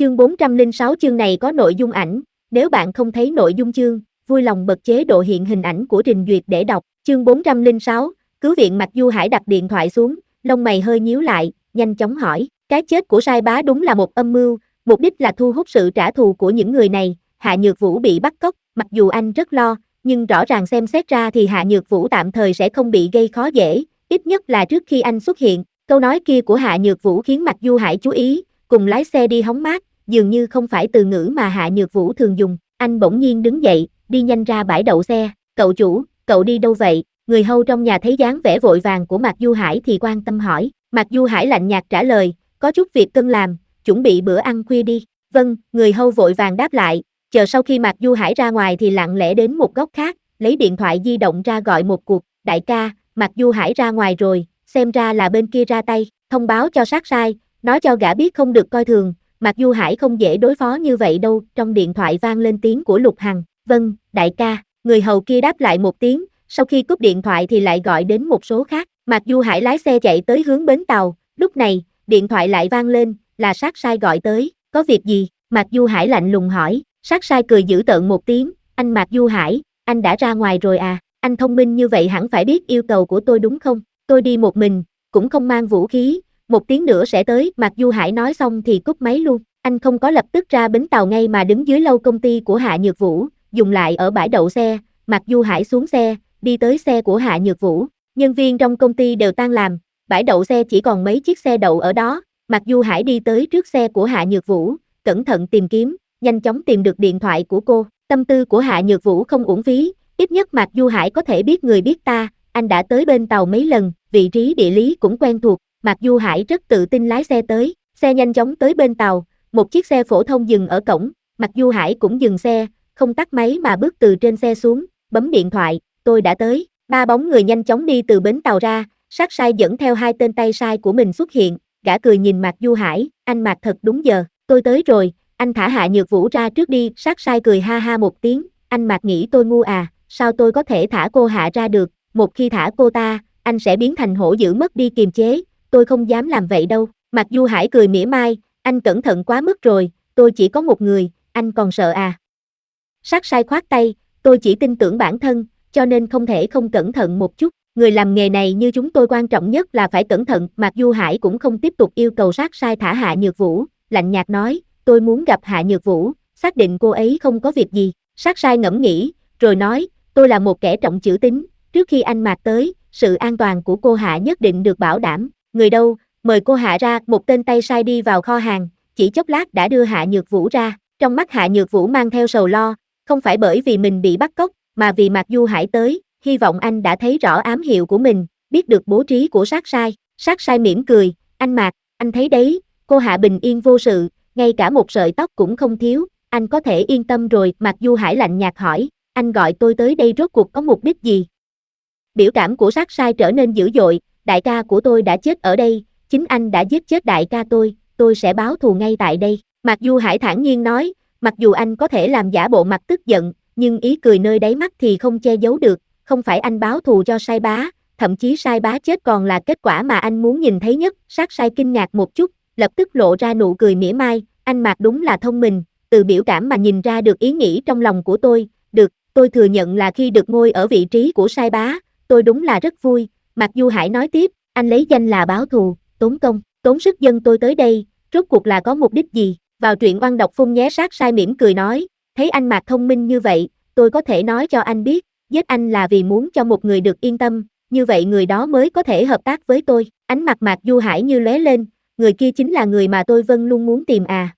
Chương 406 chương này có nội dung ảnh, nếu bạn không thấy nội dung chương, vui lòng bật chế độ hiện hình ảnh của trình duyệt để đọc. Chương 406, cứu viện Mạc Du Hải đặt điện thoại xuống, lông mày hơi nhíu lại, nhanh chóng hỏi, cái chết của Sai Bá đúng là một âm mưu, mục đích là thu hút sự trả thù của những người này, Hạ Nhược Vũ bị bắt cóc, mặc dù anh rất lo, nhưng rõ ràng xem xét ra thì Hạ Nhược Vũ tạm thời sẽ không bị gây khó dễ, ít nhất là trước khi anh xuất hiện. Câu nói kia của Hạ Nhược Vũ khiến Mạc Du Hải chú ý, cùng lái xe đi hóng mát, dường như không phải từ ngữ mà Hạ Nhược Vũ thường dùng. Anh bỗng nhiên đứng dậy, đi nhanh ra bãi đậu xe. Cậu chủ, cậu đi đâu vậy? Người hầu trong nhà thấy dáng vẻ vội vàng của Mạc Du Hải thì quan tâm hỏi. Mạc Du Hải lạnh nhạt trả lời, có chút việc cần làm, chuẩn bị bữa ăn khuya đi. Vâng, người hầu vội vàng đáp lại, chờ sau khi Mạc Du Hải ra ngoài thì lặng lẽ đến một góc khác, lấy điện thoại di động ra gọi một cuộc. Đại ca, Mạc Du Hải ra ngoài rồi, xem ra là bên kia ra tay, thông báo cho sát sai, nói cho gã biết không được coi thường. Mạc Du Hải không dễ đối phó như vậy đâu. Trong điện thoại vang lên tiếng của Lục Hằng. Vâng, đại ca. Người hầu kia đáp lại một tiếng, sau khi cúp điện thoại thì lại gọi đến một số khác. Mạc Du Hải lái xe chạy tới hướng bến tàu, lúc này, điện thoại lại vang lên, là sát sai gọi tới. Có việc gì? Mạc Du Hải lạnh lùng hỏi. Sát sai cười dữ tợn một tiếng, anh Mạc Du Hải, anh đã ra ngoài rồi à? Anh thông minh như vậy hẳn phải biết yêu cầu của tôi đúng không? Tôi đi một mình, cũng không mang vũ khí, 1 tiếng nữa sẽ tới. Mạc Du Hải nói xong thì cúp máy luôn. Anh không có lập tức ra bến tàu ngay mà đứng dưới lâu công ty của Hạ Nhược Vũ, dùng lại ở bãi đậu xe. Mạc Du Hải xuống xe, đi tới xe của Hạ Nhược Vũ. Nhân viên trong công ty đều tan làm, bãi đậu xe chỉ còn mấy chiếc xe đậu ở đó. Mạc Du Hải đi tới trước xe của Hạ Nhược Vũ, cẩn thận tìm kiếm, nhanh chóng tìm được điện thoại của cô. Tâm tư của Hạ Nhược Vũ không uổng phí, ít nhất Mạc Du Hải có thể biết người biết ta, anh đã tới bên tàu mấy lần, vị trí địa lý cũng quen thuộc. Mạc Du Hải rất tự tin lái xe tới, xe nhanh chóng tới bên tàu, một chiếc xe phổ thông dừng ở cổng, Mạc Du Hải cũng dừng xe, không tắt máy mà bước từ trên xe xuống, bấm điện thoại, tôi đã tới. 3 bóng người nhanh chóng đi từ bến tàu ra, sát sai dẫn theo 2 tên tay sai của mình xuất hiện, gã cười nhìn Mạc Du Hải, anh Mạc thật đúng giờ, tôi tới rồi, anh thả Hạ Nhược Vũ ra trước đi. Sát sai cười ha ha một tiếng, anh Mạc nghĩ tôi ngu à, sao tôi có thể thả cô Hạ ra được, một khi thả cô ta, anh sẽ biến thành hổ dữ mất đi kiềm chế, tôi không dám làm vậy đâu. Mạc Du Hải cười mỉa mai, anh cẩn thận quá mức rồi, tôi chỉ có một người, anh còn sợ à? Sát sai khoát tay, tôi chỉ tin tưởng bản thân, cho nên không thể không cẩn thận một chút, người làm nghề này như chúng tôi quan trọng nhất là phải cẩn thận. Mạc Du Hải cũng không tiếp tục yêu cầu sát sai thả Hạ Nhược Vũ, lạnh nhạt nói, tôi muốn gặp Hạ Nhược Vũ, xác định cô ấy không có việc gì. Sát sai ngẫm nghĩ, rồi nói, tôi là một kẻ trọng chữ tín, trước khi anh Mạc tới, sự an toàn của cô Hạ nhất định được bảo đảm. Người đâu, mời cô Hạ ra. Một tên tay sai đi vào kho hàng, chỉ chốc lát đã đưa Hạ Nhược Vũ ra. Trong mắt Hạ Nhược Vũ mang theo sầu lo, không phải bởi vì mình bị bắt cóc, mà vì Mạc Du Hải tới, hy vọng anh đã thấy rõ ám hiệu của mình, biết được bố trí của sát sai. Sát sai mỉm cười, anh Mạc, anh thấy đấy, cô Hạ bình yên vô sự, ngay cả một sợi tóc cũng không thiếu, anh có thể yên tâm rồi. Mạc Du Hải lạnh nhạt hỏi, anh gọi tôi tới đây rốt cuộc có mục đích gì? Biểu cảm của sát sai trở nên dữ dội, đại ca của tôi đã chết ở đây, chính anh đã giết chết đại ca tôi sẽ báo thù ngay tại đây. Mạc Du Hải thản nhiên nói, mặc dù anh có thể làm giả bộ mặt tức giận, nhưng ý cười nơi đáy mắt thì không che giấu được, không phải anh báo thù cho Sai Bá, thậm chí Sai Bá chết còn là kết quả mà anh muốn nhìn thấy nhất. Sát sai kinh ngạc một chút, lập tức lộ ra nụ cười mỉa mai, anh Mạc đúng là thông minh, từ biểu cảm mà nhìn ra được ý nghĩ trong lòng của tôi, được, tôi thừa nhận là khi được ngồi ở vị trí của Sai Bá, tôi đúng là rất vui. Mạc Du Hải nói tiếp, anh lấy danh là báo thù, tốn công, tốn sức dân tôi tới đây, rốt cuộc là có mục đích gì? Vào truyện oan độc phun nhé. Sát sai mỉm cười nói, thấy anh Mạc thông minh như vậy, tôi có thể nói cho anh biết, giết anh là vì muốn cho một người được yên tâm, như vậy người đó mới có thể hợp tác với tôi. Ánh mặt Mạc Du Hải như lóe lên, người kia chính là người mà tôi vẫn luôn muốn tìm à?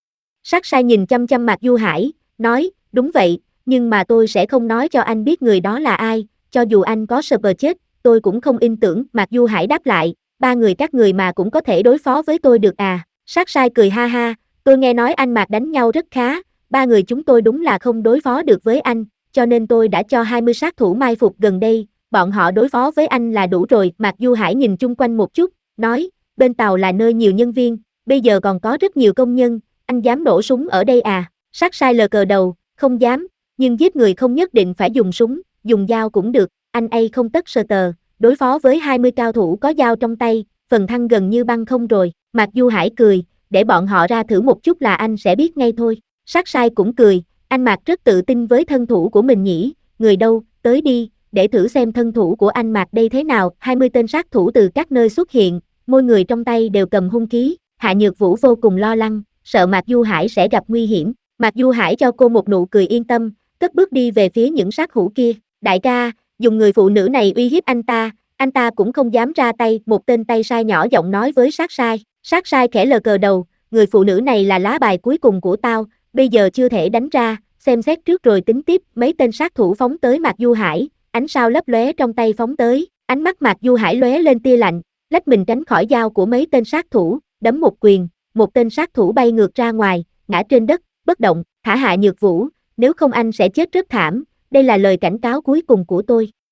Sát sai nhìn chăm chăm Mạc Du Hải, nói, đúng vậy, nhưng mà tôi sẽ không nói cho anh biết người đó là ai, cho dù anh có super chết, tôi cũng không in tưởng. Mạc Du Hải đáp lại, 3 người các người mà cũng có thể đối phó với tôi được à? Sát sai cười ha ha, tôi nghe nói anh Mạc đánh nhau rất khá, 3 người chúng tôi đúng là không đối phó được với anh, cho nên tôi đã cho 20 sát thủ mai phục gần đây, bọn họ đối phó với anh là đủ rồi. Mạc Du Hải nhìn chung quanh một chút, nói, bên tàu là nơi nhiều nhân viên, bây giờ còn có rất nhiều công nhân, anh dám nổ súng ở đây à? Sát sai lờ cờ đầu, không dám, nhưng giết người không nhất định phải dùng súng, dùng dao cũng được, anh ấy không tất sờ tờ, đối phó với 20 cao thủ có dao trong tay, phần thăng gần như băng không rồi. Mạc Du Hải cười, để bọn họ ra thử một chút là anh sẽ biết ngay thôi. Sát sai cũng cười, anh Mạc rất tự tin với thân thủ của mình nhỉ, người đâu, tới đi, để thử xem thân thủ của anh Mạc đây thế nào. 20 tên sát thủ từ các nơi xuất hiện, mỗi người trong tay đều cầm hung khí. Hạ Nhược Vũ vô cùng lo lắng, sợ Mạc Du Hải sẽ gặp nguy hiểm. Mạc Du Hải cho cô một nụ cười yên tâm, cất bước đi về phía những sát thủ kia. Đại ca, dùng người phụ nữ này uy hiếp anh ta cũng không dám ra tay. Một tên tay sai nhỏ giọng nói với sát sai. Sát sai khẽ lờ cờ đầu, người phụ nữ này là lá bài cuối cùng của tao, bây giờ chưa thể đánh ra, xem xét trước rồi tính tiếp. Mấy tên sát thủ phóng tới Mạc Du Hải, ánh sao lấp lóe trong tay phóng tới, ánh mắt Mạc Du Hải lóe lên tia lạnh, lách mình tránh khỏi dao của mấy tên sát thủ, đấm một quyền, một tên sát thủ bay ngược ra ngoài, ngã trên đất, bất động. Thả Hạ Nhược Vũ, nếu không anh sẽ chết rất thảm, đây là lời cảnh cáo cuối cùng của tôi.